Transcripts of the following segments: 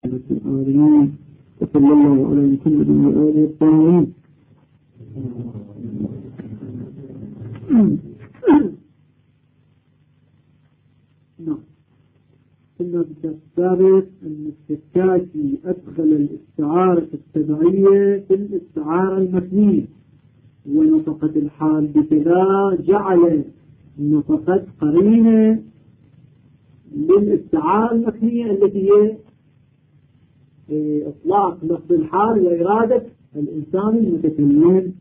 الآمين وصلى الله على محمد وآله الطاهرين. نعم، كنا في السابق أن السكاكي أدخل الاستعارة التبعية في الاستعارة المثنية، ونطقت الحال بكذا جعل نطقت قرينة للاستعارة المثنية التي هي إطلاق لفظ الحال وإرادة الإنسان المتكلم.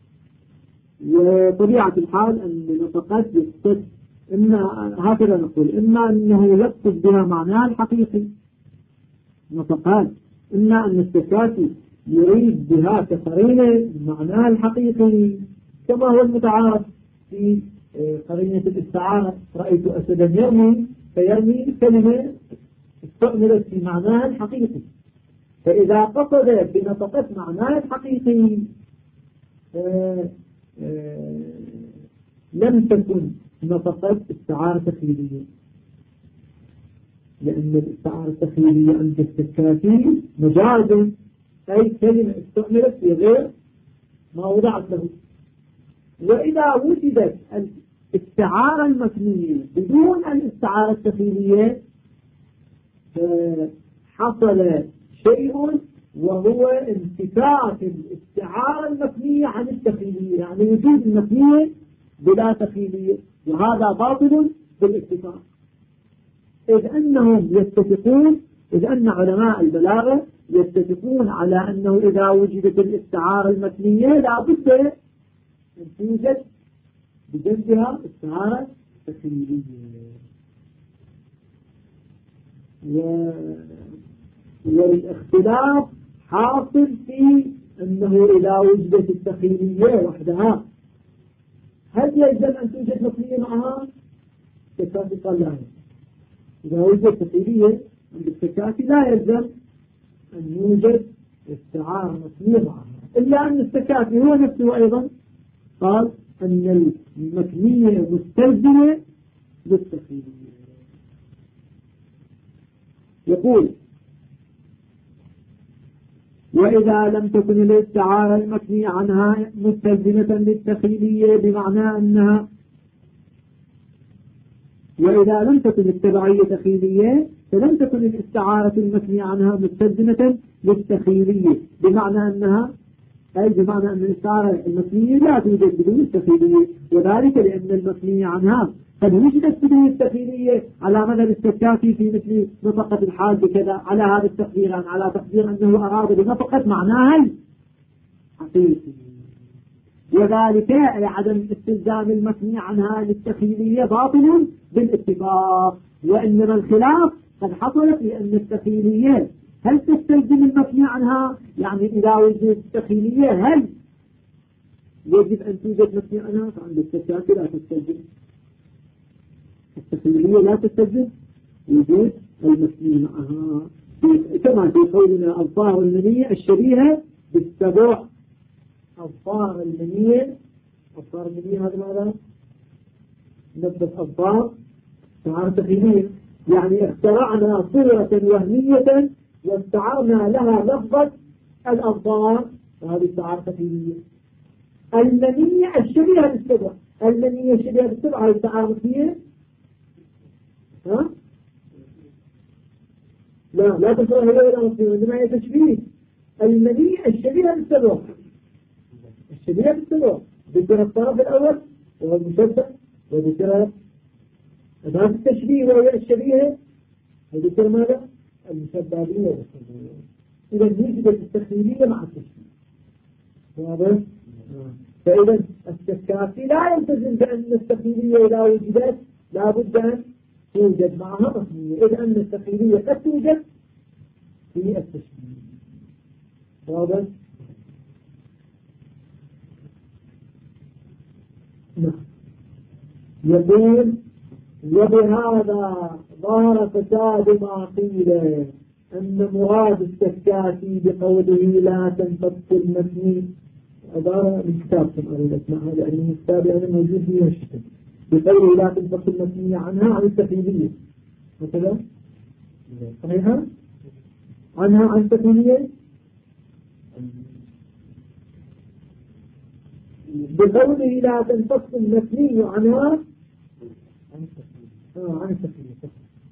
وطبيعة الحال أن نطقت يقصد إما هكذا نقول، إما أنه يقصد بها معناها الحقيقي نطقات، إما أن السكاكي يريد بها كقرينة معناها الحقيقي كما هو المتعارف في قرينة الاستعارة. رأيت أسدا يرمي، فيرمي الكلمة استعملت في معناها الحقيقي، فإذا قصد بنطقت معناها الحقيقي لم تكن نطقت استعارة تخيلية، لأن الاستعارة التخيلية عند السكاكي مجازا، أي كلمة استعملت في غير ما وضعت له. وإذا وجدت الاستعارة المثنية بدون الاستعارة التخيلية حصل شيء وهو انتفاء الاستعارة المثنية عن التخيلية، يعني وجود المثنية بلا تخيلية، وهذا باطل بالاتفاق. إذ أنهم يتفقون، إذ أن علماء البلاغة يتفقون على أنه إذا وجدت الاستعارة المثنية لا بد أن توجد بجنبها استعارة تخيلية. والاختلاف حاصل في أنه إذا وجدت التخيلية وحدها هل يلزم أن توجد مثنية معها؟ السكاكي قال لا، إذا وجدت تخيلية عند السكاكي لا يلزم أن يوجد استعارة مثنية معها، إلا أن السكاكي هو نفسه أيضا قال أن المثنية مستلزمة للتخيلية. يقول: وإذا لم تكن الاستعارة المثنية عنها مستلزمة للتخيلية بمعنى أنها، وإذا لم تكن التبعية تخيلية فلم تكن الاستعارة المثنية عنها مستلزمة للتخيلية بمعنى أنها، أي بمعنى أن الاستعارة المثنية لا توجد بدون التخيلية، وذلك لأن المثنية عنها قد وجدت بدون التخيلية على مدى السكاكي في مثل نطقة الحال بكذا، على هذا التقدير، على تقدير أنه أراد بنطقة معناها الحقيقي، وذلك أي عدم استلزام المثني عنها للتخيلية باطل بالاتفاق. وإنما الخلاف قد حصلت لأن التخيلية هل تستلزم المثني عنها، يعني إذا وجدت التخيلية هل يجب أن توجد مثني عنها؟ فعند السكاكي لا تستلزم التخيلية، لا تستلزم وجود المثني معها، كما في قولنا أظفار المنية الشبيهة بالسبع. أظفار المنية، أظفار المنية هذا ماذا؟ نبت أظفار استعارة تخيلية، يعني اخترعنا صورة وهمية واستعرنا لها لفظة الأظفار، وهذه استعارة تخيلية. المنية الشبيهة بالسبع، المنية الشبيهة بالسبع هذه استعارة تخيلية؟ ها؟ لا تصرها هي ولا مصير، إنما هي تشبيه. المنية الشبيهة بالسبع، الشبيهة بالسبع ذكر الطرف الأول وهو المشبه، وذكر أداة التشبيه وهي الشبيهة، وذكر ماذا؟ المشبه به. إذا وجدت التخيلية مع التشبيه، واضح؟ فإذا السكاكي لا يلتزم بأن التخيلية إذا وجدت لا بد أن توجد معها مثنية، إذ أن التخيلية قد توجد في التشبيه، واضح؟ يقول: وبهذا ظهر فساد ما قيل أن مراد السكاكي بقوله لا تنفك المثني، عبارة من كتابكم أريد أسمعها لأنه كتاب أنا موجود فيها الشكل، بقوله لا تنفك المثنية عنها عن التخيلية، هكذا صحيحة؟ عنها عن تكوينية بقوله لا تنفصل المثني عنها عن التكوينية.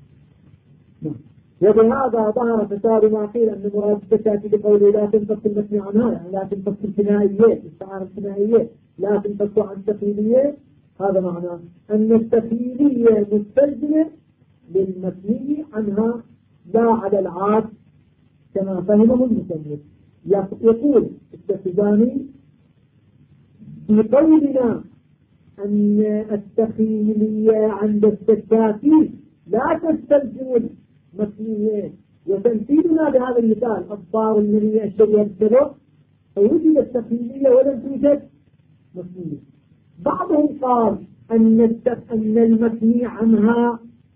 وبهذا ظهر فساد ما قيل أن مراد التكاتي بقوله لا تنفصل المثني عنها، يعني لا تنفصل الثنائية استعارة الثنائية لا تنفصل عن التكوينية. هذا معناه أن التكوينية مستلزمة للمثني عنها لا على العاد كما فهمه المصنف. يقول التفزاني في قولنا أن التخيلية عند السكاكين لا تستلزم المثنية، وتمثيلنا بهذا المثال أبطار المنية الشريعة السبب فوجد التخيلية ولم توجد مثنية. بعضهم قال أن المثني عنها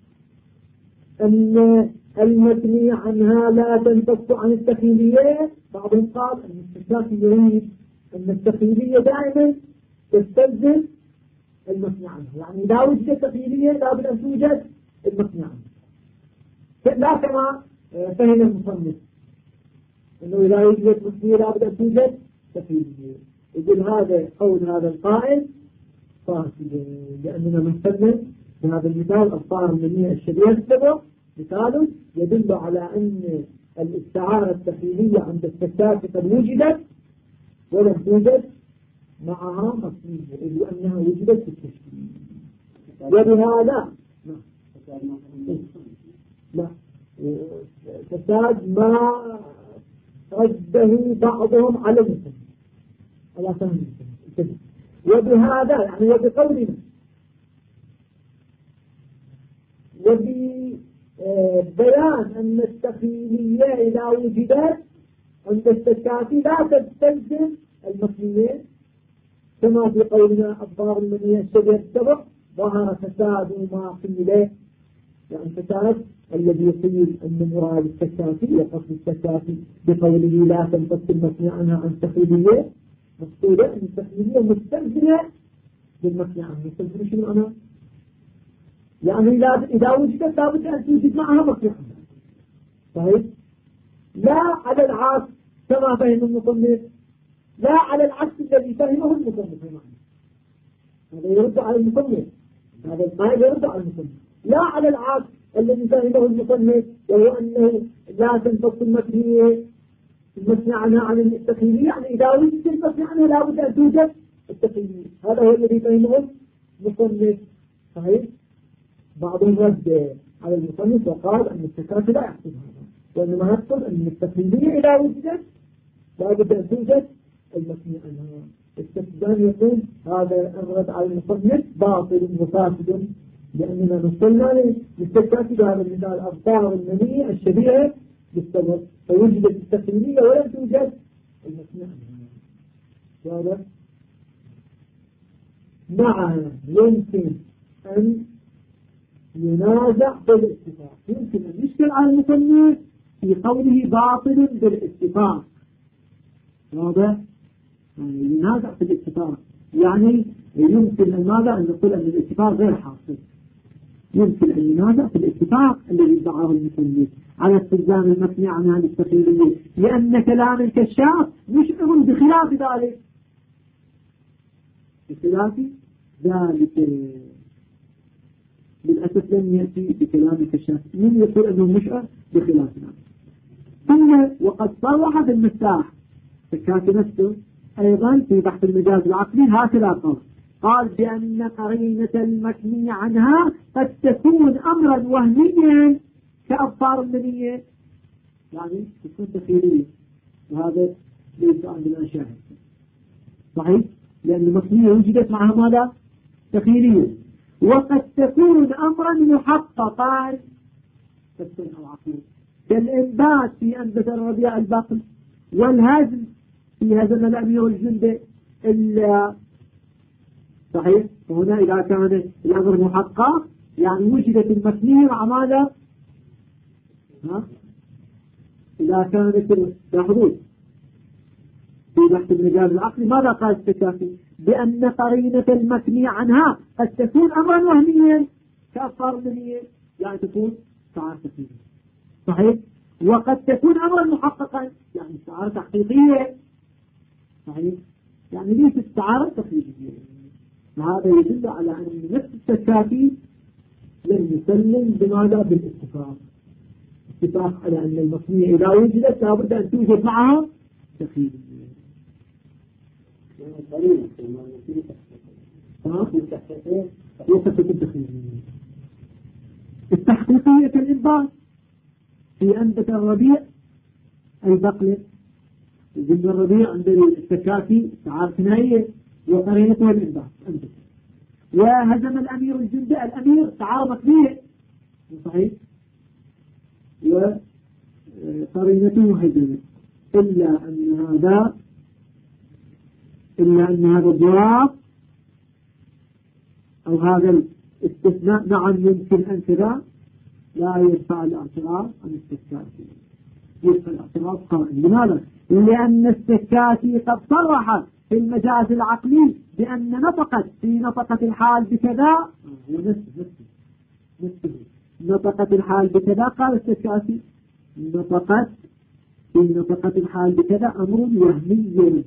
لا تنفصل عن التخيلية. بعضهم قال أن السكاكي يريد أن التخيلية دائما تستلزم المثني عنها، يعني لا وجد التخيلية لا بد أن توجد المثني عنها، لا كما فهم المصنف أنه لا يوجد مثنية لا بد أن توجد تخيلية. يقول هذا قول هذا القائل فاسد، لأننا مثلنا بهذا المثال أبطار المنية الشبيهة السبب مثال يدل على أن الاستعارة التخيلية عند السكاكي قد وجدت ولم توجد معها مثنية، إذ أنها وجدت في التشكيل. وبهذا لا فساد ما رده بعضهم على المثل على فهم المثل. وبهذا يعني وبقولنا وببيان أن التخيلية إذا وجدت عند السكاكي لا تستلزم المثنية كما في قولنا أبطار المنية الشبيهة السبب ظهر فساد ما قيل، يعني فساد الذي يقول أن مراد السكاكي وقصد السكاكي بقوله لا تنفصل المثني عنها عن التخيلية مقصودة أن التخيلية مستلزمة بالمثني عنها. مستلزمة شنو معناها؟ يعني إذا وجدت لابد أن توجد معها مثني عنها. طيب لا على العكس كما فهم المصنف، لا على العكس الذي فهمه المصنف. هذا يرد على المصنف، هذا القائل يرد على المصنف. لا على العكس الذي فهمه المصنف وهو أنه لا تنفصل المثنية عنها عن التخيلية، يعني إذا وجدت المثني عنها لابد أن توجد التخيلية. هذا هو الذي فهمه المصنف. صحيح. بعضهم رد على المصنف وقال أن السكاكي لا يحصل هذا، وإنما يحصل أن التخيلية إذا وجدت لابد أن توجد المثني عنها. التفزاني يقول هذا الرد على المصنف باطل وفاسد، لأننا نصلنا للسكاكي بهذا المثال أبطار المنية الشبيهة بالسبب فوجدت التخيلية ولم توجد المثني عنها. واضح؟ نعم يمكن أن ينازع بالاتفاق، يمكن أن يشكل على المصنف في قوله باطل بالاتفاق. واضح؟ ينازع في الاتفاق، يعني يمكن أن ماذا أن نقول أن الاتفاق غير حاصل. يمكن أن ينازع في الاتفاق الذي ادعاه المصنف على استلزام المثني عنها للتخيلية، لأن كلام الكشاف مشعر بخلاف ذلك. بخلاف ذلك بالأسف لم يأتي بكلام الكشاف، من يقول أنه مشعر بخلاف ذلك. ثم وقد صرح بالمفتاح الكاتب نفسه أيضا في بحث المجاز العقلي هكذا قال بأن قرينة المثني عنها قد تكون أمرا وهميا كأبطار المنية، يعني تكون تخيلية، وهذا ليس عندنا شاهد. صحيح؟ لأن المثنية وجدت معها ماذا؟ تخيلية. وقد تكون أمرا محققا تكون العقل كالإنبات في أنبت الربيع البقل، والهزم في هزم الأمير والجند إلا. صحيح؟ وهنا إذا كان الأمر محقق يعني وجدت المثنية مع ماذا؟ إذا كانت الحدود في بحث المجال العقلي ماذا قال السكاكي؟ بأن قرينة المثني عنها قد تكون أمرا وهميا كأبطار المنية، يعني تكون تعارف فيه. صحيح؟ وقد تكون أمرا محققا، يعني استعارة تحقيقية صحيح، يعني ليس استعارة تخيلية. وهذا يدل على أن نفس التكافي لم يسلم بماذا؟ بالاتفاق، اتفاق على أن المصنيع إذا وجدت لابد أن توجد معها تخيلية. وصفة التخيلية التحقيقية كالإنبات في أنبت الربيع البقلة، ضمن الربيع عند التكافي استعارة ثنائية وقرينتها الإنبات أنبت. وهزم الأمير الجند الأمير استعارة مكنية صحيح، وقرينته هزمت، إلا أن هذا الجواب أو هذا الاستثناء نعم يمكن أن كذا لا يرفع الاعتراض عن السكاتي، يرفع الاعتراض قائم. لماذا؟ لأن السكاتي قد صرح في المجاز العقلي بأن نطقت في نطقة الحال بكذا، نطقت الحال بكذا، قال السكاتي نطقت في نطقة الحال بكذا أمر وهمي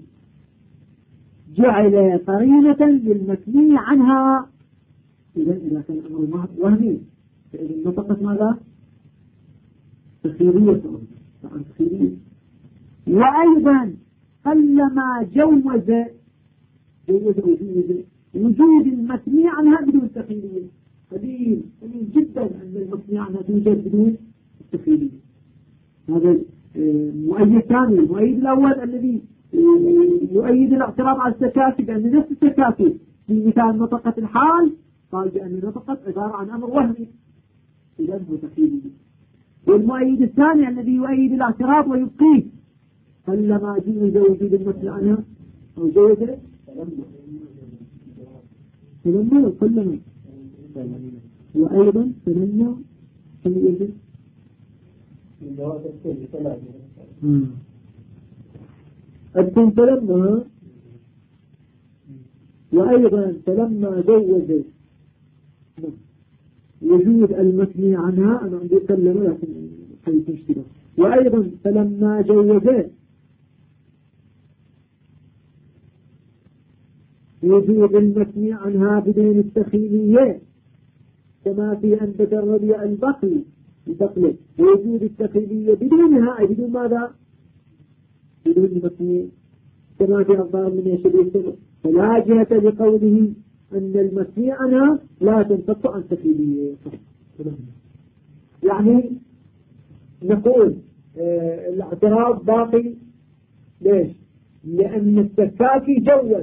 جعل قرينة للمثني عنها. إذا كان أمر وهمي فإذا نطقت ماذا؟ تخيرية. وأيضا قلما جوز وجود المثني عنها بدون تخيرية، قليل جدا أن المثني عنها توجد بدون التخيرية. هذا مؤيد ثاني. المؤيد الأول الذي يؤيد الاعتراض على التكافي بأن نفس التكافي في مثال نطقة الحال قال بأن نطقت عبارة عن أمر وهمي، إذا هو تخيلي. والمؤيد الثاني الذي يؤيد الاعتراض ويبقيه فلما جوز وجود المثل عنها أو جوز فلما كلما وأيضا فلما يجب أبتن فلما وأيضا فلما جوز وجود المثني عنها. أنا عندي أتكلم لكن حيث اشتبه. وأيضا فلما جوز وجود المثني عنها بدون التخيلية كما في أنبت الربيع البقلي وجود التخيلية بدونها أي بدون ماذا؟ بدون المثني كما في أفضل من يشبه السبب، فلا جهة لقوله أن المثني عنها لا تنفك عن تخيلية. يعني نقول الاعتراض باقي. ليش؟ لأن السكاكي جوز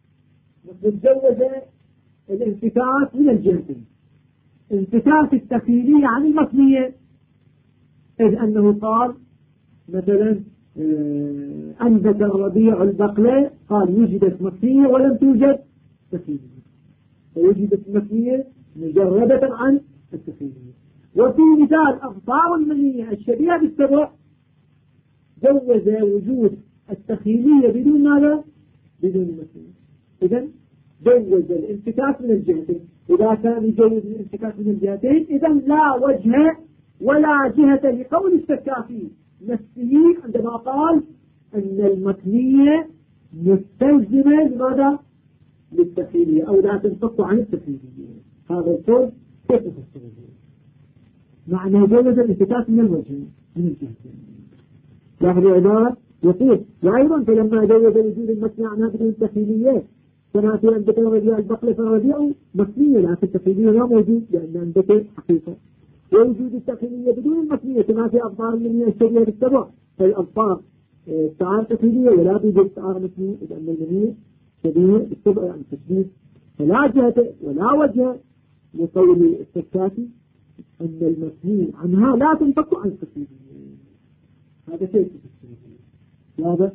الانفتاح من الجهتين، انفتاح التخيلية عن المثنية، إذ أنه قال مثلا أنبت الربيع البقلة قال وجدت مثنية ولم توجد تخيلية، فوجدت مثنية مجردة عن التخيلية. وفي مثال أغصار المنية الشبيهة بالسبع جوز وجود التخيلية بدون ماذا؟ بدون المثنية. إذن جوز الانفتاح من الجهتين. إذا كان يجوز الانفتاح من الجهتين إذن لا وجه ولا جهة لقول السكافي نفسه عندما قال أن المثنية مستلزمة لماذا؟ للتخيلية أو لا تنفك عن التخيلية. هذا القول كيف تفسره؟ معنى جوز الانفتاح من الوجهين من الجهتين. لاحظوا عبارة يقول وأيضا فلما جوز وجود المثني عنها بدون التخيلية كما في أنبت الربيع البقلة فالربيع مثنية لكن التخيلية لا موجود لأن أنبت حقيقة. ووجود التخيلية بدون المثنية كما في أبطار المنية الشبيهة بالسبع، فالأبطار استعارة تخيلية ولا توجد استعارة مثنية إذ أن المنية شبيهة بالسبع يعني تشبيه، فلا جهة ولا وجه لقول السكاتي أن المثني عنها لا تنفك عن التخيلية. هذا شيء واضح.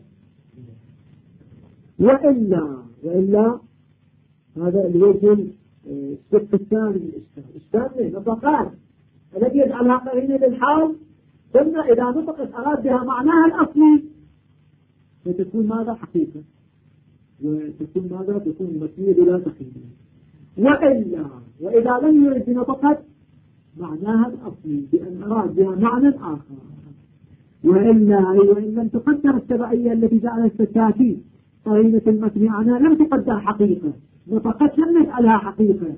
وإلا هذا الوجه الشق الثاني من الإشكال نطقات الذي يجعلها قرينة للحال ثم إذا نطقت أراد بها معناها الأصلي فتكون ماذا؟ حقيقة، وتكون ماذا؟ تكون مثنية بلا تخيلية. وإذا لم يرد بنطقت معناها الأصلي بأن أراد بها معنى آخر وإلا أي وإن لم تقدر التبعية التي جعلت السكاكي قرينة المثني عنها لم تقدر حقيقة، نطقت لم نجعلها حقيقة،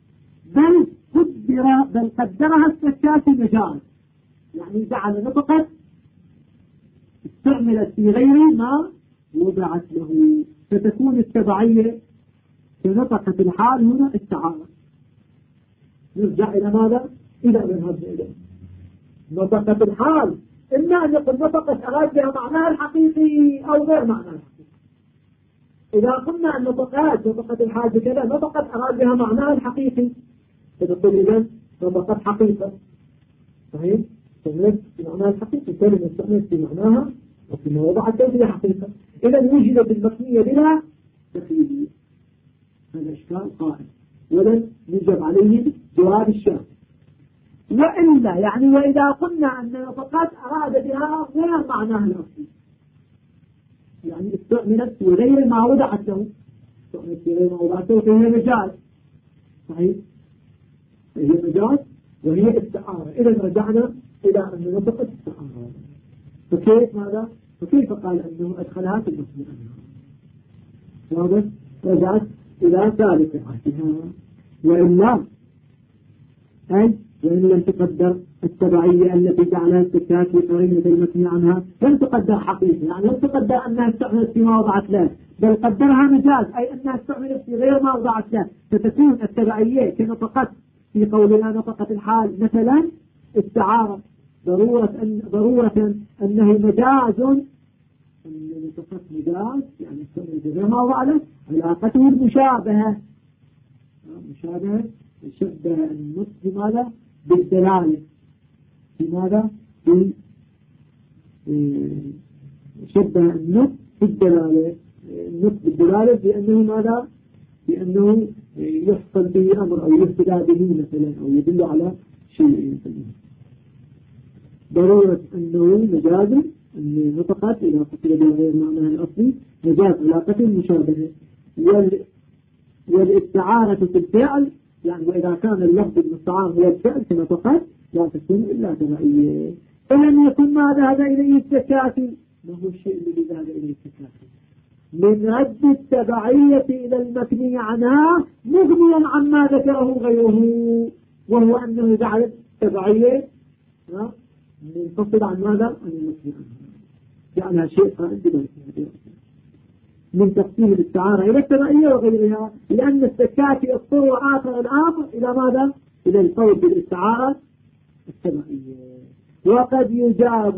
بل قدرها السكاكي مجاز، يعني جعل نطقت استعملت في غير ما وضعت له، فتكون التبعية كنطقة الحال هنا استعارة. نرجع إلى ماذا؟ إلى منهج إليه. نطقة الحال إما أن يكون نطقت أراد بها معناها الحقيقي أو غير معناها الحقيقي. إذا قلنا أن نطقت الحال بكذا نطقت أراد بها معناها الحقيقي، فنقول إذن نطقت حقيقة. صحيح؟ استعملت في معناها الحقيقي، كلمة استعملت في معناها وفيما وضعت بها حقيقة. إذن وجدت المثنية بلا تخيل. هذا إشكال قائم ولن يجب عليه جواب الشرط. وإلا يعني وإذا قلنا أن نطقات أراد بها غير معناها الأصلي، يعني استعملت في غير ما وضعت له، استعملت في غير ما وضعت له فهي مجاز. صحيح؟ فهي مجاز وهي استعارة. إذا رجعنا إلى أن نطقت استعارة. فكيف ماذا؟ فكيف قال أنه أدخلها في المثنى عنها؟ واضح؟ رجعت إلى ثالث عهدها. وإلا أي وإن لم تقدر التبعية التي جعلها السكاك في قرينة المثني عنها لم تقدر حقيقة، يعني لم تقدر أنها استعملت فيما وضعت له، بل قدرها مجاز أي أنها استعملت في غير ما وضعت له، فتكون التبعية كنطقت في قولنا نطقت الحال مثلا استعارة، ضرورة أنه مجاز، الذي نطقت مجاز يعني استعملت في غير ما وضع له، علاقته المشابهة، مشابهة شبه النطق بماذا؟ بالدلالة. بماذا؟ شبه النطق بالدلالة، النطق بالدلالة بأنه ماذا؟ بأنه يحصل به أمر أو يهتدى به مثلا أو يدل على شيء. ضرورة أنه مجاز أن نطقت إذا قتل بغير معناها الأصلي مجاز علاقة مشابهة. والاستعارة في الفعل يعني وإذا كان اللفظ المستعار هو الفعل كما فقط لا تكون إلا تبعية. فلم يكن ما ذهب إليه السكاكي، ما هو الشيء الذي ذهب إليه السكاكي؟ من رد التبعية إلى المثني عنها مغنيا عما ذكره غيره، وهو أنه جعل التبعية منفصل عن ماذا؟ عن المثني عنها، جعلها شيء قائم بذلك من تقسيم الاستعارة إلى التبعية وغيرها، لأن السكاكي اضطر آخر الأمر إلى ماذا؟ إلى القول بالاستعارة التبعية. وقد يجاب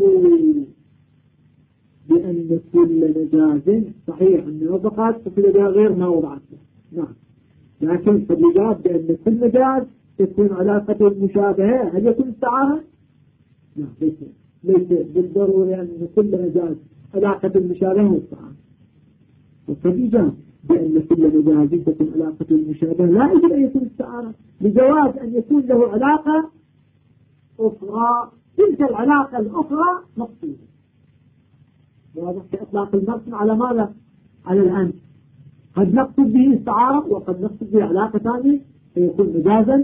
بأن كل مجاز صحيح أن وضعت فكل غير ما وضعت له، نعم، لكن قد يجاب بأن كل مجاز تكون علاقة المشابهة. هل يكون استعارة؟ لا، ليس بالضرورة أن كل مجاز علاقة المشابهة واستعارة. وقد يجاب بأن كل مجاز تكون علاقة المشابهة لا يجب أن يكون استعارة، لجواز أن يكون له علاقة أخرى، تلك العلاقة الأخرى مقصودة. واضح؟ كإطلاق المرسم على ماذا؟ على الأنف. قد نقصد به استعارة وقد نقصد به علاقة ثانية فيكون مجازا.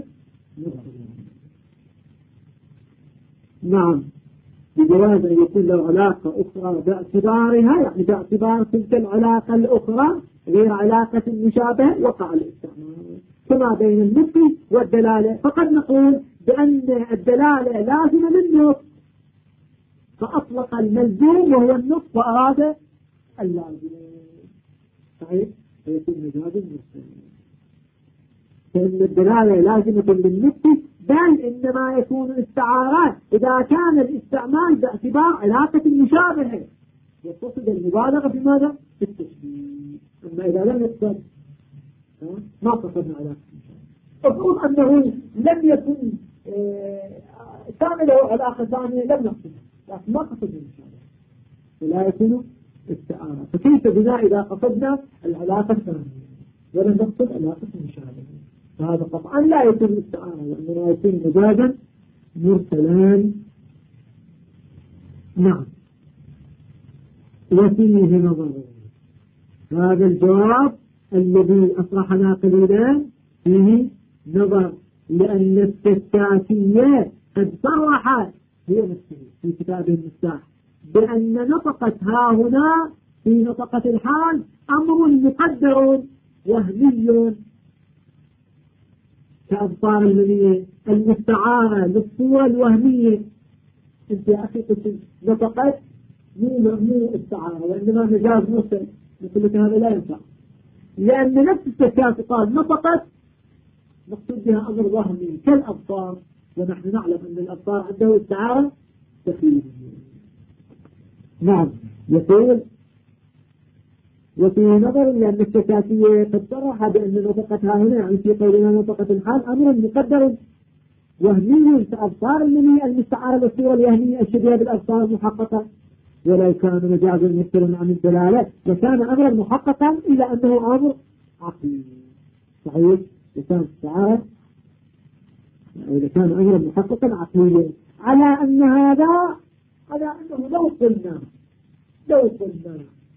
نعم، بجواز أن يكون له علاقة أخرى باعتبارها، يعني باعتبار تلك العلاقة الأخرى غير علاقة مشابهة وقع الاستعمال كما بين النطق والدلالة. فقد نقول بأن الدلالة لازمة للنطق فأطلق الملزوم وهو النطق وأراد اللازم، صحيح؟ فيكون مجاز مرسل، فإن الدلالة لازمة للنطق، بل إنما يكون الاستعارات إذا كان الاستعمال باعتبار علاقة المشابهة يقصد المبالغة في ماذا؟ في التشبيه. أما إذا لم يقصد ما قصدنا علاقة المشابهة. أفرض أنه لم يكن كان له علاقة ثانية لم نقصدها لكن ما قصدنا المشابهة فلا يكون استعارة. فكيف بنا إذا قصدنا العلاقة الثانية ولم نقصد علاقة المشابهة؟ فهذا طبعا لا يكون استعارة وإنما يكون مجازا مرسلان. نعم، وفيه نظر. هذا الجواب الذي أصرحنا قليلا فيه نظر، لأن السكاكية قد صرحت هي نفسه في كتابه المفتاح بأن نطقة ها هنا في نطقة الحال أمر مقدر وهمي كأبطار المنية المستعارة للصورة الوهمية. انت يا أخي قلت نطقت مو استعارة وإنما مجاز مرسل، مثل لك هذا لا ينفع، لأن نفس السكات قال نطقت مقصود بها أمر وهمي كالأبطار، ونحن نعلم أن الأبطار عنده استعارة تخيلية. نعم. يقول وفي نظر لأن السكاتية قد صرح بأن نطقتها هنا يعني في قولنا نطقة الحال أمر مقدر وهمي كأبطار المني المستعارة بالصورة الوهمية الشبيهة بالأبطار المحققة، ولو كان مجازا مختلفا عن الدلالة لكان أمرا محققا إلا أنه أمر عقلي. صحيح؟ لكان استعارة إذا كان أمرا محققا عقليا على أن هذا على أنه لو قلنا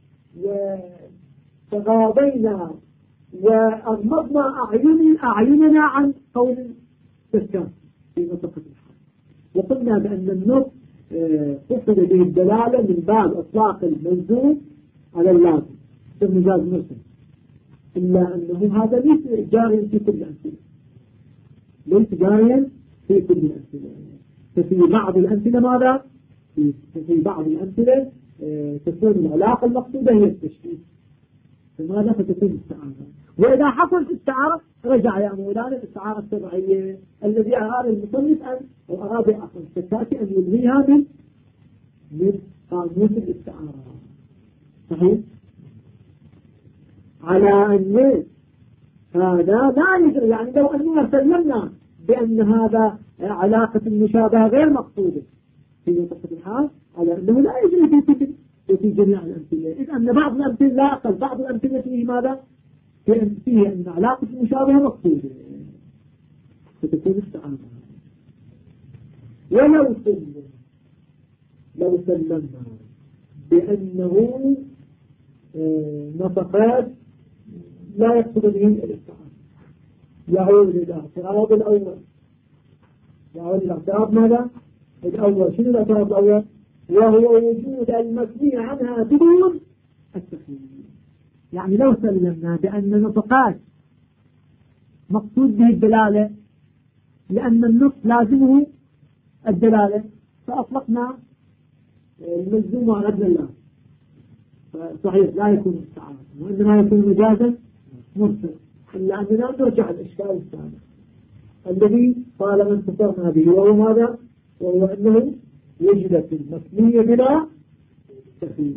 وتغاضينا وأغمضنا أعيننا عن قول السكان في نطقة الحال وقلنا بأن النطق قصد به الدلالة من باب إطلاق الملزوم على اللازم في المجاز مرسل، إلا أنه هذا ليس جاريا في كل الأمثلة، ليس جاريا في كل الأمثلة. ففي بعض الأمثلة ماذا؟ في بعض الأمثلة تكون العلاقة المقصودة هي التشبيه، فماذا فتكون الاستعارة. وإذا حصلت استعارة رجع يا مولانا الاستعارة الشرعية الذي أراد المصنف أو أراد السكاتي أن يلغيها من قانون الاستعارة. صحيح؟ على أن هذا لا يجري، يعني لو أننا سلمنا بأن هذا علاقة المشابهة غير مقصودة في نطقة الحال على أنه لا يجري في جميع الأمثلة، إذ أن بعض الأمثلة لا أقل بعض الأمثلة فيه ماذا؟ فيه أن علاقة المشابهة مقصودة فتكون استعارة. لو سلمنا بأنه نطقات لا يقصد به الاستعارة يعود إلى الاعتراض الأول، يعود إلى الاعتراض ماذا؟ الأول. شنو الاعتراض الأول؟ وهو وجود المبني عنها بدون التخيير. يعني لو سلمنا بأن نطقات مقصود به الدلالة لأن النص لازمه الدلالة فأطلقنا الملزوم على الدلالة، صحيح لا يكون استعارة وإنما يكون مجازا مرسل، إلا أننا نرجع الإشكال الثاني الذي طالما انتصرنا به وهو ماذا؟ وهو أنه وجدت المثنية بلا تخيير.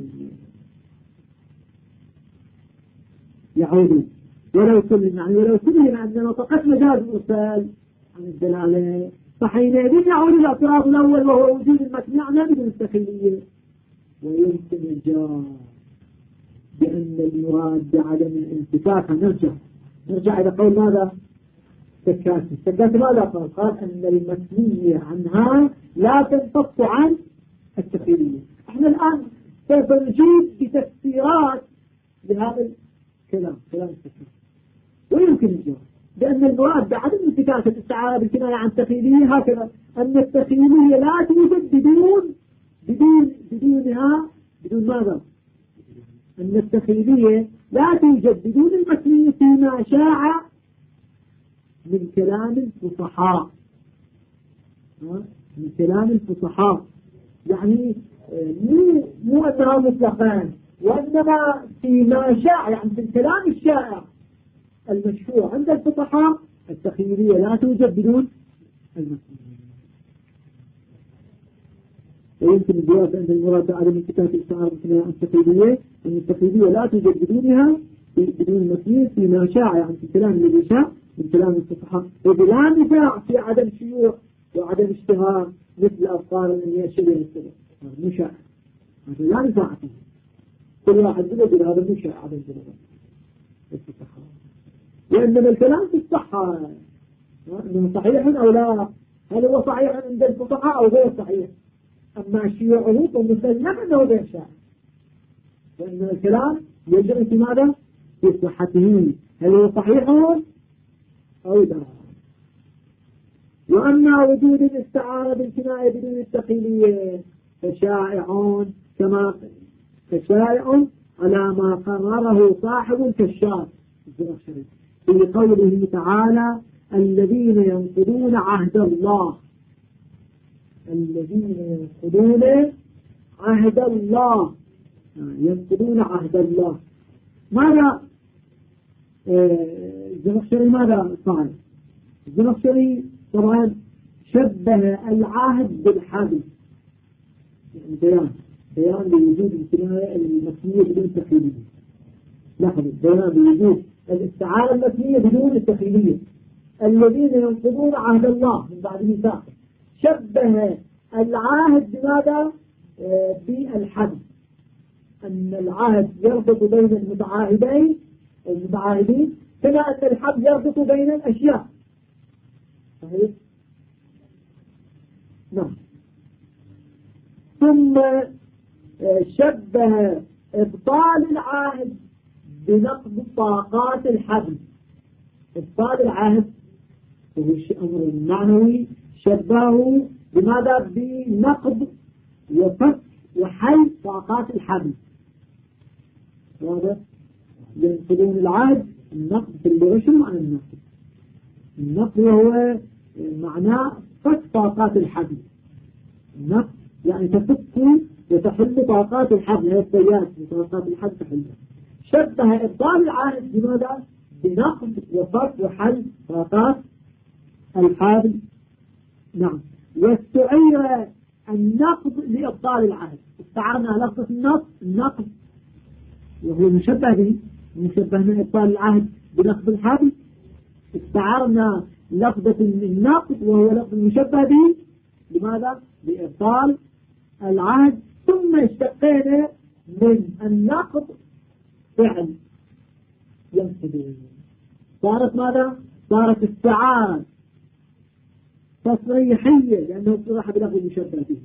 يعود ولو سلم أن نطقت مجاز مرسل عن الدلالة فحينئذ يعود الاعتراض الأول وهو وجود المثني عنها بدون التخيير. ويمكن الجواب بأن المراد بعدم الانتفاع. نرجع إلى قول ماذا؟ السكاتي ماذا قال أن المثنية عنها لا تنفص عن التخيير. احنا الآن سوف نجيب بتفسيرات لهذا الكلام السكاتي. ويمكن الجواب بأن المراد بعدم انتفاع الاستعارة بالكناية عن التخييرية هكذا أن التخييرية لا توجد بدون ماذا؟ أن التخييرية لا توجد بدون المثنية فيما شاع من كلام الفصحاء. من كلام الفصحاء يعني مو أنها مطلقان، وإنما فيما شاع يعني في الكلام الشائع المشهور عند الفصحاء التخييرية لا توجد بدون المثنية. ويمكن الجواب أن المراد بعدم انتفاع الاستعارة بالكناية عن التخييرية أن التخييرية لا توجد بدون المثنية فيما شاع يعني في الكلام الذي شاع من كلام الفصحاء، وبلا نزاع في عدم شيوع وعدم اشتهار مثل أفكار الأنبياء الشبه السبب مو شائع، هذا لا نزاع فيه، كل واحد يقول هذا مو شائع عدم جنبه الفصحاء. وإنما الكلام في الصحة إنه صحيح أو لا، هل هو صحيح عند الفصحاء أو غير صحيح؟ أما شيوعه فمسلم أنه غير شائع، وإن الكلام يجري في ماذا؟ في صحته، هل هو صحيح أو لا. وأما وجود الاستعارة بالكناية بدون التخيلية فشائعون كما فشائع على ما قرره صاحب الكشاف الزمخشري في قوله تعالى الذين ينقضون عهد الله الذين ينقضون عهد الله ينقضون عهد الله. ماذا الزمخشري ماذا صار؟ الزمخشري طبعا شبه العهد بالحبل، يعني بيان بوجود الكناية المثنية بدون تخيلية. لاحظوا بيان بوجود الاستعارة المثنية بدون التخيلية. الذين ينقضون عهد الله من بعد ميثاقه شبه العهد بماذا؟ بالحبل، أن العهد يربط بين المتعاهدين كما أن الحبل يربط بين الأشياء. صحيح؟ نعم. ثم شبه إبطال العهد بنقض طاقات الحبل. إبطال العهد وهو أمر معنوي شبهه بماذا؟ بنقض وفك وحل طاقات الحبل. واضح؟ ينقضون العهد. النقض في اللغة شنو معنى النقض؟ النقض هو معناه فك طاقات الحبل. النقض يعني تفك وتحل طاقات الحبل، هي السيئات طاقات الحبل تحلها. شبه إبطال العهد بماذا؟ بنقض وفك وحل طاقات الحبل. نعم. واستعير النقض لإبطال العهد. استعرنا لفظة النقض وهو مشبه به، مشبهنا إبطال العهد بنقض الحبل. استعرنا لفظة النقض وهو لفظ مشبه به لماذا؟ بإبطال العهد. ثم اشتقينا من النقض فعل ينقض. صارت ماذا؟ صارت استعارة تصريحية لأنه صرح بلفظ المشبه به،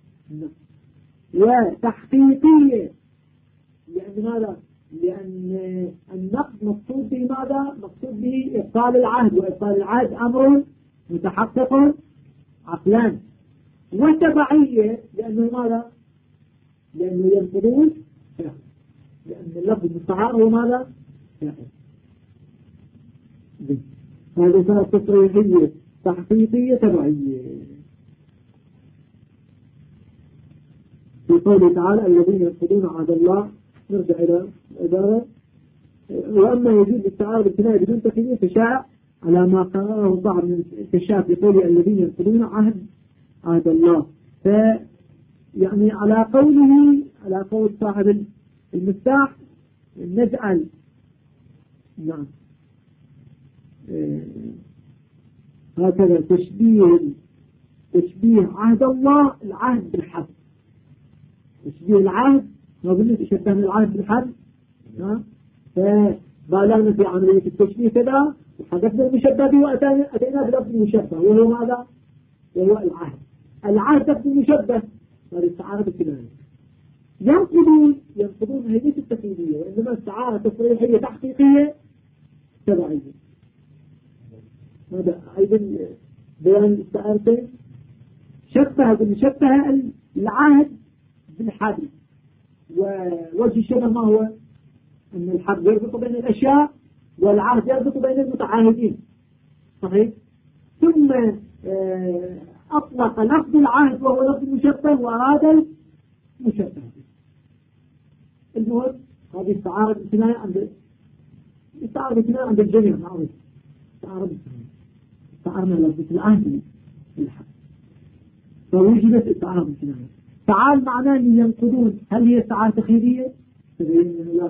وتحقيقية لأن ماذا؟ لأن النقض مقصود به ماذا؟ مقصود به إبطال العهد، وإبطال العهد أمر متحقق عقلان. وتبعية لأنه ماذا؟ لأنه ينقضون فعل، لأن اللفظ المستعار هو ماذا؟ فعل. هذه صارت تصريحية تحقيقية تبعية. في قوله تعالى الذين ينقضون عهد الله، نرجع إلى العبارة. وأما يجوز الاستعارة بالكناية بدون تخيير فشاع على ما قرره صاحب من الكشاف يقول الذين ينقضون عهد الله. يعني على قول صاحب المفتاح نجعل نعم هكذا تشبيه عهد الله العهد بالحبل. تشبيه العهد ما قلنا شبهنا العهد بالحبل، فبالغنا في عملية التشبيه كذا وحدثنا المشبه به وأتينا بلفظ المشبه وهو ماذا؟ وهو العهد لفظ المشبه والاستعارة بالكناية. ينقضون هذه التقييدية، وإنما استعارة تصريحية تحقيقية تبعية. هذا أيضا بيان استعارتين. شبه العهد بالحبل، ووجه الشبه ما هو؟ أن الحبل يربط بين الأشياء والعهد يربط بين المتعاهدين. صحيح؟ ثم أطلق لفظ العهد وهو لفظ المشبه وأراد المشبه. المهم هذه استعارة بالكناية عند الجميع معروف. استعارنا لفظ العهد بالحبل فوجدت استعارة بالكناية. تعال معناه أن ينقضون، هل هي استعارة تخييرية؟ تبين من الله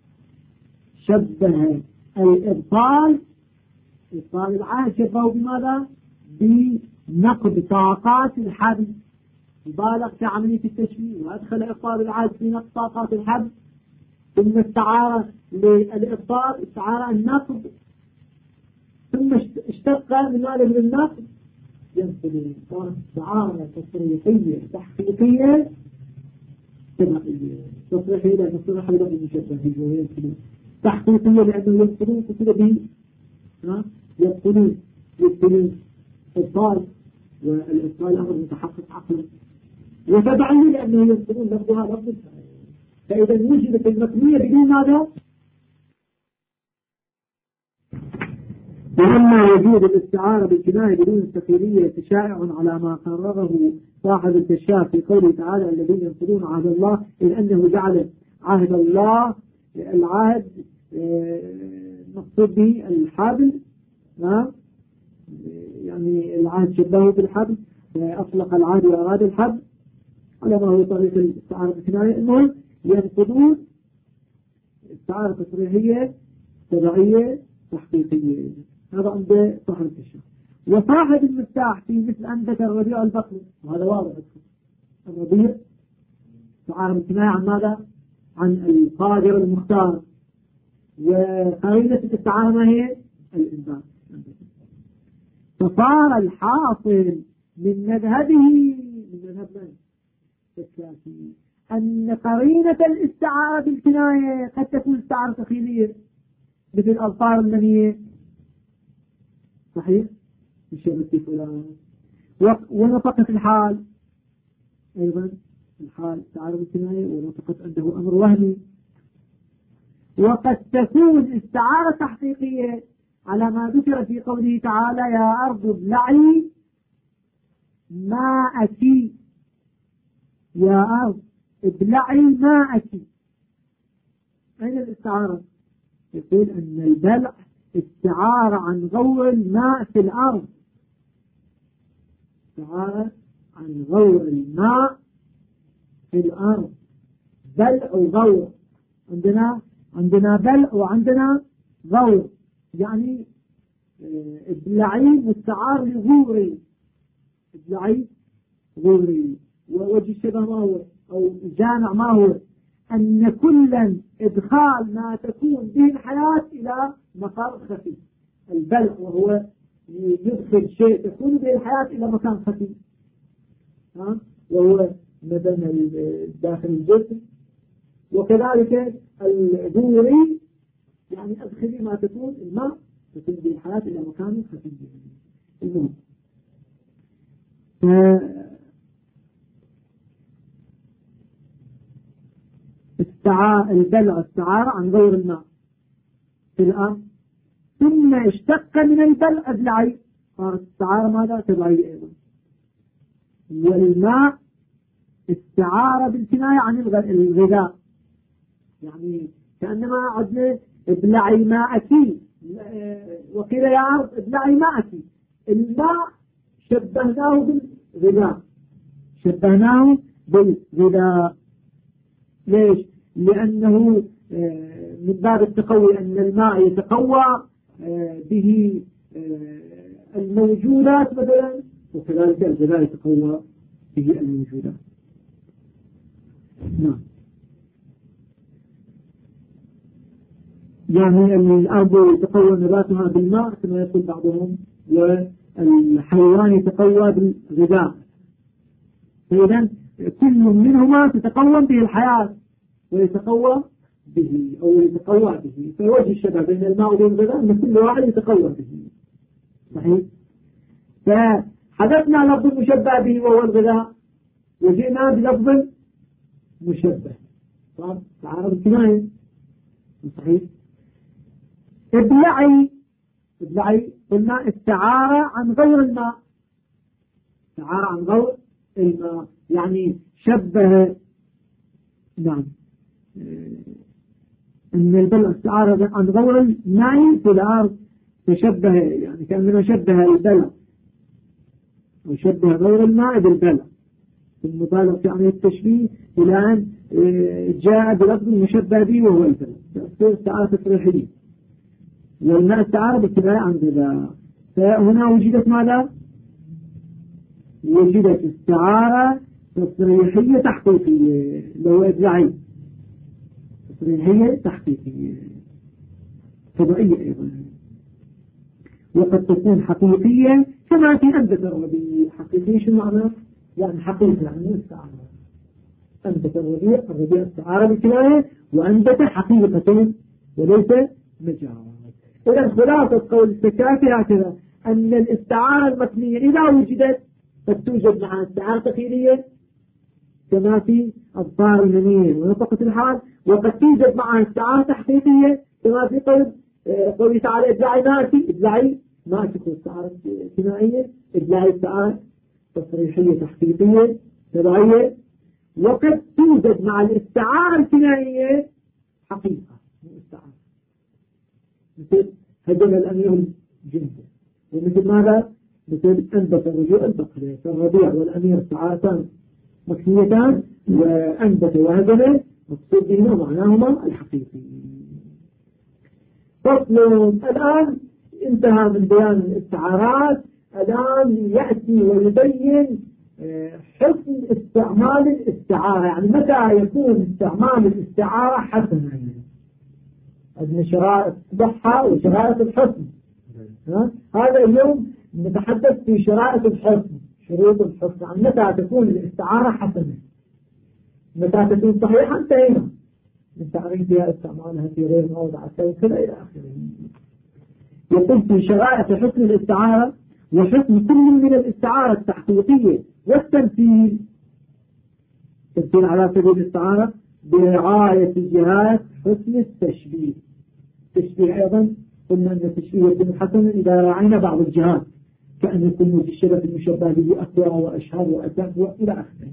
شبه الإبطال العهد شبهه بماذا؟ بنقض طاقات الحبل. يبالغ في عملية التشبيه وأدخل إبطال العهد في نقض طاقات الحبل. ثم استعارة للإبطال استعارة النقض، ثم اشتق من هذا من النقض ينقضون. صارت استعارة تصريحية تحقيقية تبعية. تصريحية لأن تصريح بلفظ المشبه ينقضون، تحقيقية لأنه ينقضون كثير به يبطلون إبطال، والإبطال أمر متحقق عقلا. وتبعيه لأنه ينصبون لفظها لفظ الفاعل. فإذا وجدت المثنية بدون ماذا؟ ولما وجود الاستعارة بالكناية بدون التخيلية شائع على ما قرره صاحب الكشاف في قوله تعالى الذين ينقضون عهد الله، إذ أنه جعل عهد الله العهد مقصود به الحبل، يعني العهد شبهه بالحبل، أطلق العهد وأراد الحبل على ما هو طريق الاستعارة بالكناية. المهم ينقضون استعارة تصريحية تبعية تحقيقية. هذا عند صاحب الكشاف. وصاحب المفتاح في مثل أن ذكر الربيع البقري، وهذا واضح. الربيع استعارة بالكناية عن ماذا؟ عن القادر المختار، وقرينة الاستعارة ما هي؟ الإنذار. فصار الحاصل من مذهبه، من مذهب من؟ الكافي، أن قرينة الاستعارة بالكناية قد تكون استعارة تخيلية مثل الأظفار المنية، صحيح؟ الشبكة فلان. ونطقت الحال أيضا، الحال استعارة بالكناية ونطقت عنده أمر وهمي. وقد تكون استعارة تحقيقية على ما ذكر في قوله تعالى يا أرض ابلعي ماءك، يا أرض ابلعي ماءك. أين الاستعارة؟ يقول أن البلع استعارة عن غور الماء في الأرض، استعارة عن غور الماء في الأرض. بلع وغور، عندنا بلع وعندنا غور، يعني ابلعي مستعار لغوري، ابلعي غوري. ووجه الشبه ما هو أو الجامع ما هو؟ أن كلا إدخال ما تكون به الحياة إلى مقر خفي. البلع وهو يدخل شيء تكون به الحياة إلى مكان خفي، وهو مثلا داخل الجسم. وكذلك الغوري يعني أدخلي ما تكون الماء تكون به الحياة إلى مكان خفي. المهم البلع استعارة عن غور الماء في الأرض، ثم اشتق من البلع ابلعي، صارت استعارة ماذا؟ تبعي أيضا. والماء استعارة بالكناية عن الغذاء، يعني كأنما عدنا ابلعي ماءك، وقيل يا أرض ابلعي ماءك. الماء شبهناه بالغذاء، شبهناه بالغذاء. ليش؟ لأنه من باب التقوي، أن الماء يتقوى به الموجودات مثلا، وكذلك الغذاء يتقوى به الموجودات. نعم. يعني الأرض يتقوى نباتها بالماء كما يقول بعضهم، والحيوان يتقوى بالغذاء. فإذا كل منهما تتقوى به الحياة ويتقوى به أو يتقوى به. فوجه الشبه بين الماء وبين الغذاء أن كل واحد يتقوى به، صحيح؟ فحدثنا لفظ مشبه به وهو الغذاء، وجئنا بلفظ مشبه، صار تعارض الكناية، صحيح؟ ابلعي قلنا استعارة عن غور الماء، استعارة عن غور الماء يعني شبه. نعم، أن البلع استعارة عن غور الماء في الأرض، تشبه يعني كأنما شبه البلع وشبه غور الماء بالبلع، المبالغ في عملية التشبيه إلى أن جاء بلفظ مشبه به وهو البلع. تصير استعارة تصريحية، والماء استعارة بالكناية عن غذاء. فهنا وجدت ماذا؟ وجدت استعارة تصريحية تحقيقية، لو ابلعي تصريحية تحقيقية طبيعية أيضا. وقد تكون حقيقية كما في أنبت الربيع. حقيقية شو معنى؟ يعني حقيقة، يعني استعارة. أنبت الربيع استعارة بالكناية، وأنبت حقيقة وليس مجاز. إذا خلاصة قول السكافي هكذا، أن الاستعارة المثنية إذا وجدت قد توجد معها استعارة تخيلية كما في أظفار المنير ونطقة الحال، وقد توجد معها استعارة تحقيقية كما في قوله تعالى ادعي ماشي، ادعي ماشي تكون استعارة كنائية، ادعي استعارة تصريحية تحقيقية تبعية. وقد توجد مع الاستعارة الكنائية حقيقة استعارة، مثل هجم الأمير جنده، ومثل ماذا؟ مثل أنبت الرجوع البقرية، فالربيع والأمير استعارتان مكنيتان، وأنبت وهجم مقصود بهما معناهما الحقيقي. فصل. الآن انتهى من بيان الاستعارات، الآن يأتي ويبين حسن استعمال الاستعارة، يعني متى يكون استعمال الاستعارة حسنا. عندنا شرائط الصحة وشرائط الحسن. هذا اليوم نتحدث في شرائط الحسن، شروط الحسن، عن متى تكون الاستعارة حسنة، متى تكون صحيحة. انتهينا من تعريفها استعمالها في غير موضع كذا إلى آخره. يقول في شرائط حسن الاستعارة وحسن كل من الاستعارة التحقيقية والتمثيل. تمثيل على سبيل الاستعارة برعاية جهات حسن التشبيه. التشبيه أيضا قلنا أن التشبيه يكون حسنا إذا راعينا بعض الجهات، كأن يكون وجه الشبه المشبه به أقوى وأشهر وأتم وإلى آخره.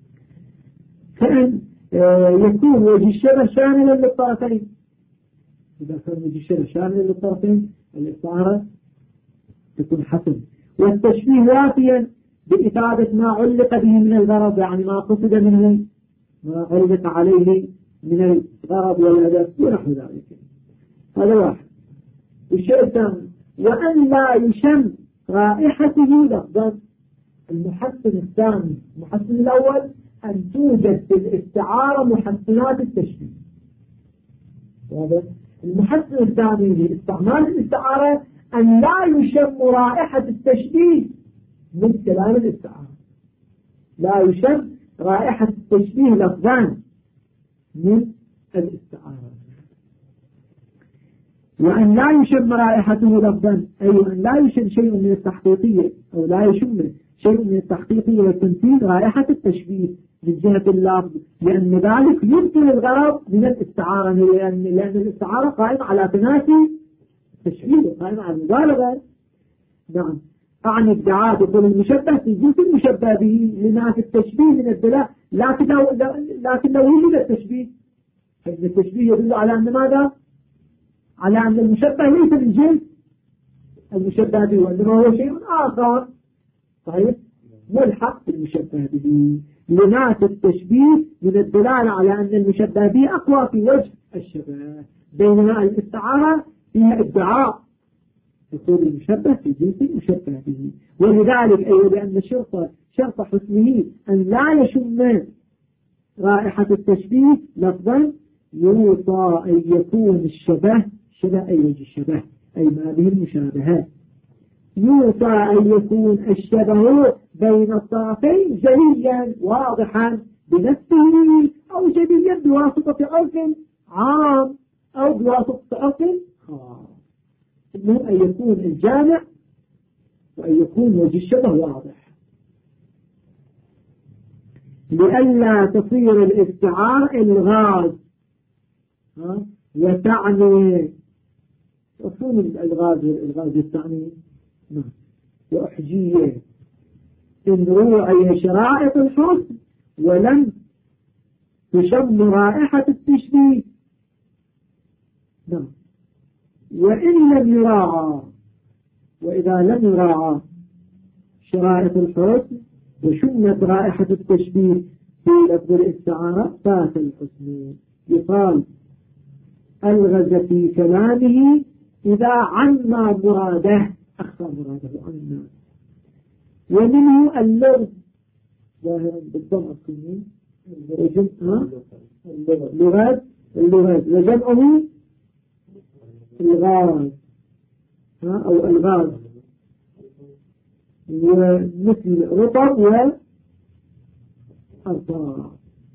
كأن يكون وجه الشبه شاملا للطرفين، إذا كان وجه الشبه شاملا للطرفين الاستعارة تكون حسن. والتشبيه وافيا بإفادة ما علق به من الغرض، يعني ما قصد منه، ما علق عليه من الغرض والهدف ونحو ذلك. هذا واحد. الشيء الثاني وأن لا يشم رائحته لفظا. المحسن الثاني، المحسن الأول أن توجد في الاستعارة محسنات التشبيه. هذا المحسن الثاني لاستعمال الاستعارة أن لا يشم رائحة التشبيه من كلام الاستعارة، لا يشم رائحة التشبيه لفظان من الاستعارة. وأن لا يشم رائحته لفظا أي أن لا يشم شيء من التحقيقية، أو لا يشم شيء من التحقيقية والتمثيل رائحة التشبيه من جهة اللفظ، لأن ذلك يمكن الغرض من الاستعارة، لأن الاستعارة قائمة على تناسي التشبيه، قائمة على المبالغة. نعم، أعني ادعاء دخول المشبه في جنس المشبه به لناس التشبيه من الدلاء، لكن لو وجد التشبيه، فإن التشبيه يدل على أن ماذا؟ على أن المشبه ليس من جنس المشبه به، وإنما هو شيء آخر. صحيح؟ ملحق بالمشبه به لناس التشبيه من الدلالة على أن المشبه به أقوى في وجه الشبه، بينما الاستعارة فيها ادعاء دخول المشبه في جنس المشبه به. ولذلك أيضا لأن شرط حسنه أن لا يشم رائحة التشبيه لفظا، يوصى أن يكون الشبه أي وجه الشبه أي ما به المشابهات، يوصى أن يكون الشبه بين الطرفين جليا واضحا بنفسه، أو جليا بواسطة عرف عام أو بواسطة عرف خاص. إنه أن يكون الجامع وأن يكون وجه الشبه واضح، لئلا تصير الاستعارة الغاز. وتعني أصول الغاز التعني وأحجية إن روعي شرائط الحسن ولم تشم رائحة التشبيه. وإن لم يراعى، وإذا لم يراعى شرائط الحسن وشمت رائحة التشبيه في لفظ الاستعارة فات الحسن. يقال ألغز في كلامه إذا عما مراده أخفى مراده عن الناس. ومنه اللغز ظاهرا بالضم السنين اللغز وجمعه الغاز أو الغاز، ومثل رطب والأرطاب.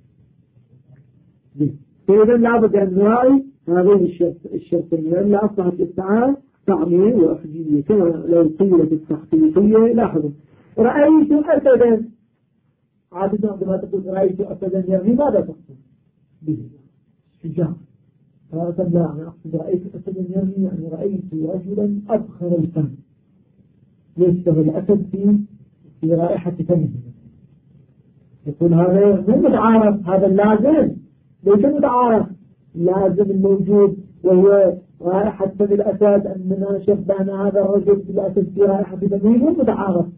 فإذا لابد أن نراعي هذين الشرطين، لأن أصبحت الاستعارة تعمية وأحجية كما لو قيلت التحقيقية. لاحظوا رأيت أسدا عادة عندما تقول رأيت أسدا يرمي ماذا تقصد به؟ شجاع. فأسد لا، أنا أقصد رأيت أسدا يرمي يعني رأيت رجلا أبخر الفم يشبه الأسد في رائحة فمه. يقول هذا مو متعارف، هذا اللازم ليس متعارف، لازم الموجود وهو رائحة فم الأسد أننا شبهنا هذا الرجل بالأسد في رائحة فمه مو متعارف.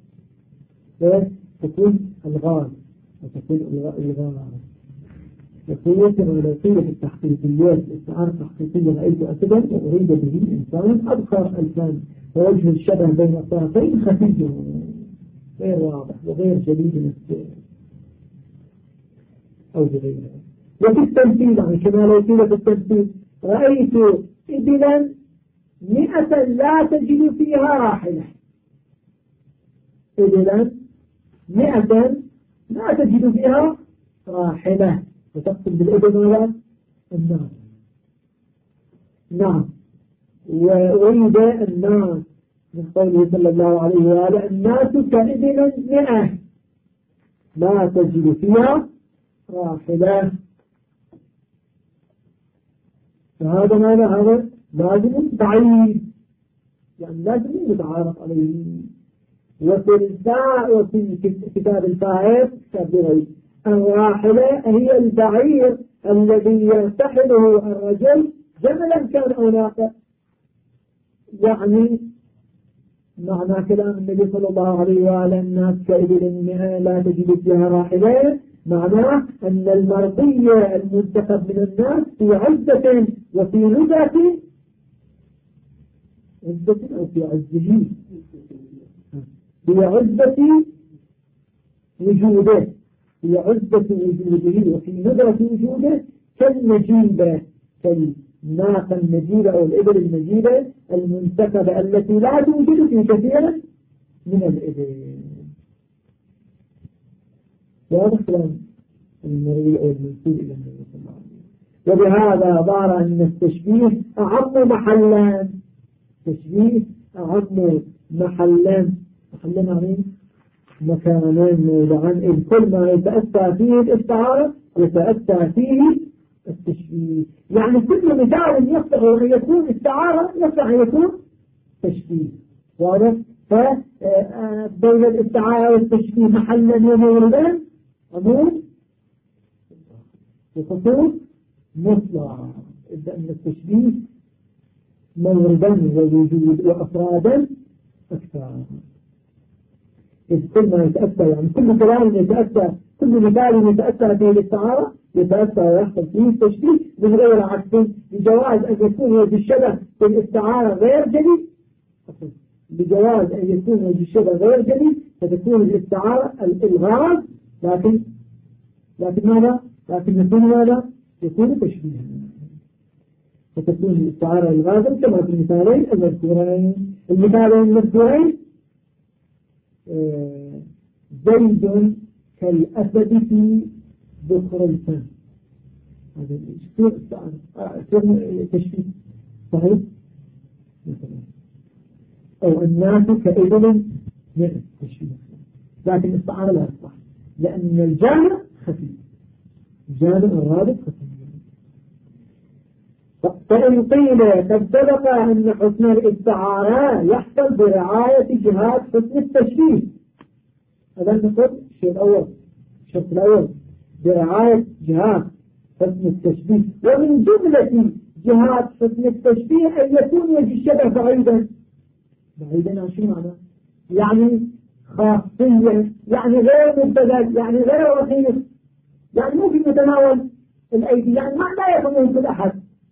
تكون الغاز وتكون الغاز يقول في التحقيقيات الاستعارة التحقيقية رأيت أسدا وأريد به إنسان أبخر الفم ووجه الشبه بين الطرفين خفي غير واضح وغير جليل أو بغيره. وفي التمثيل يعني كما لو قيل في التمثيل رأيت إبلا 100 لا تجد فيها راحلة. إبلا 100 لا تجد فيها راحلة، وتقصد بالإبل ولا الناس. نعم. وأريد الناس من قوله صلى الله عليه وآله الناس كإبل 100 لا تجد فيها راحلة. فهذا ماذا؟ هذا لازم بعيد، يعني لازم يتعارف عليه. وفي كتاب الفائد كتاب بغير الراحلة هي البعير الذي يرتحله الرجل جملا كان أو ناقة. يعني معنى كلام النبي صلى الله عليه وآله الناس كإبل 100 لا تجد فيها راحلة، معناه أن المرضية المنتخب من الناس في عزة وفي نزعة عزة أو في عزه في عزة وجوده، في عزة وجوده وفي نزعة وجوده كالنجيبة، كالناقة النجيبة أو الإبل النجيبة المنتخبة التي لا توجد في كثير من الإبل. واضح كلام المروي أو المنسوب إلى النبي صلى الله عليه وسلم. وبهذا ظهر أن التشبيه أعم محلا، تشبيه أعم محلا يعني مكانين موضعان، كل ما يتأتى فيه الاستعارة يتأتى فيه التشبيه. يعني كل مثال يصلح أن يكون استعارة يصلح أن يكون تشبيه. واضح؟ فبين الاستعارة والتشبيه محلا وموردا أمور وخصوص مطلع. إذا أن التشبيه موردا ووجود وأفرادا أكثر. إذ كل ما يتأثر يعني كل كلام يتأثر، كل مثال يتأثر فيه الاستعارة يتأثر ويحصل فيه التشبيه من غير عكس، بجواز أن يكون بالشبه بالاستعارة غير جديد، بجواز أن يكون بالشبه غير جديد فتكون الاستعارة الإلغاز، لكن ماذا؟ لكن يكون ماذا؟ يكون تشبيه، فتكون الاستعارة الغازة كما في المثالين المذكورين. المثالين المذكورين زيد كالأسد في ذكر الفم، هذا تشبيه صحيح. أو الناس كإبل من تشبيه، لكن الاستعارة لا يصلح لأن الجامع خفيف، الجامع الرابط خفيف. فإن قيل قد سبق أن حسن الاستعارة يحصل برعاية جهات حسن التشبيه، هذا نقول الشيء الأول، الشرط الأول برعاية جهات حسن التشبيه. ومن جملة جهات حسن التشبيه أن يكون وجه الشبه بعيدا عن شو معنى؟ يعني خاصية، يعني غير مبتذل، يعني غير رخيص، يعني مو في متناول الأيدي، يعني ما لا يفهمه كل أحد،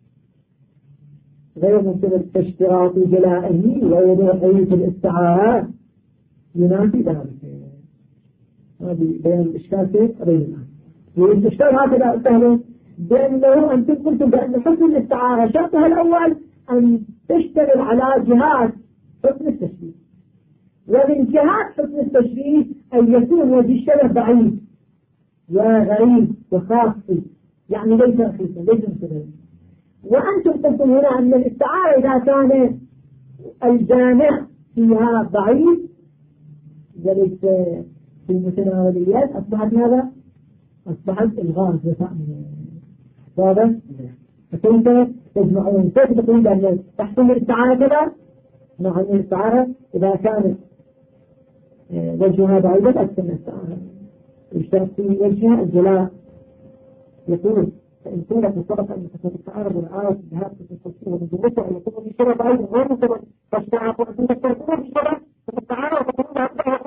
غير مبتذل كاشتراط جلائه ووضوحه في الاستعارات ينافي ذلك. هذه بيان الإشكال كيف قريبا. والإشكال هكذا سهل، بأنه أنتم قلتم بأن حسن الاستعارة شرطها الأول أن تشتغل على جهات حسن التشبيه، ومن جهات حسن التشبيه أن يكون وجه الشبه بعيد وغريب وخاصي، يعني ليس رخيصا ليس مستدل. وأنتم قلتم هنا أن الاستعارة إذا كان الجامع فيها بعيد ذلك في المتناوليات أصبحت ماذا؟ أصبحت الغاز واضح؟ فكيف تجمعون؟ كيف تقول بأن تحصيل الاستعارة كذا؟ مع أن الاستعارة إذا كانت وجهها بعيدة أكثر من الاستعارة يشترك في وجهها الجلاء. يقول فإن قيل في السبق أن تتعارض الآية بهذا التفسير ومن جملته أن يكون من شرع بعيد غير سبب فالشعار وأن يشتركون في الشرع فتتعارض وتكون هذا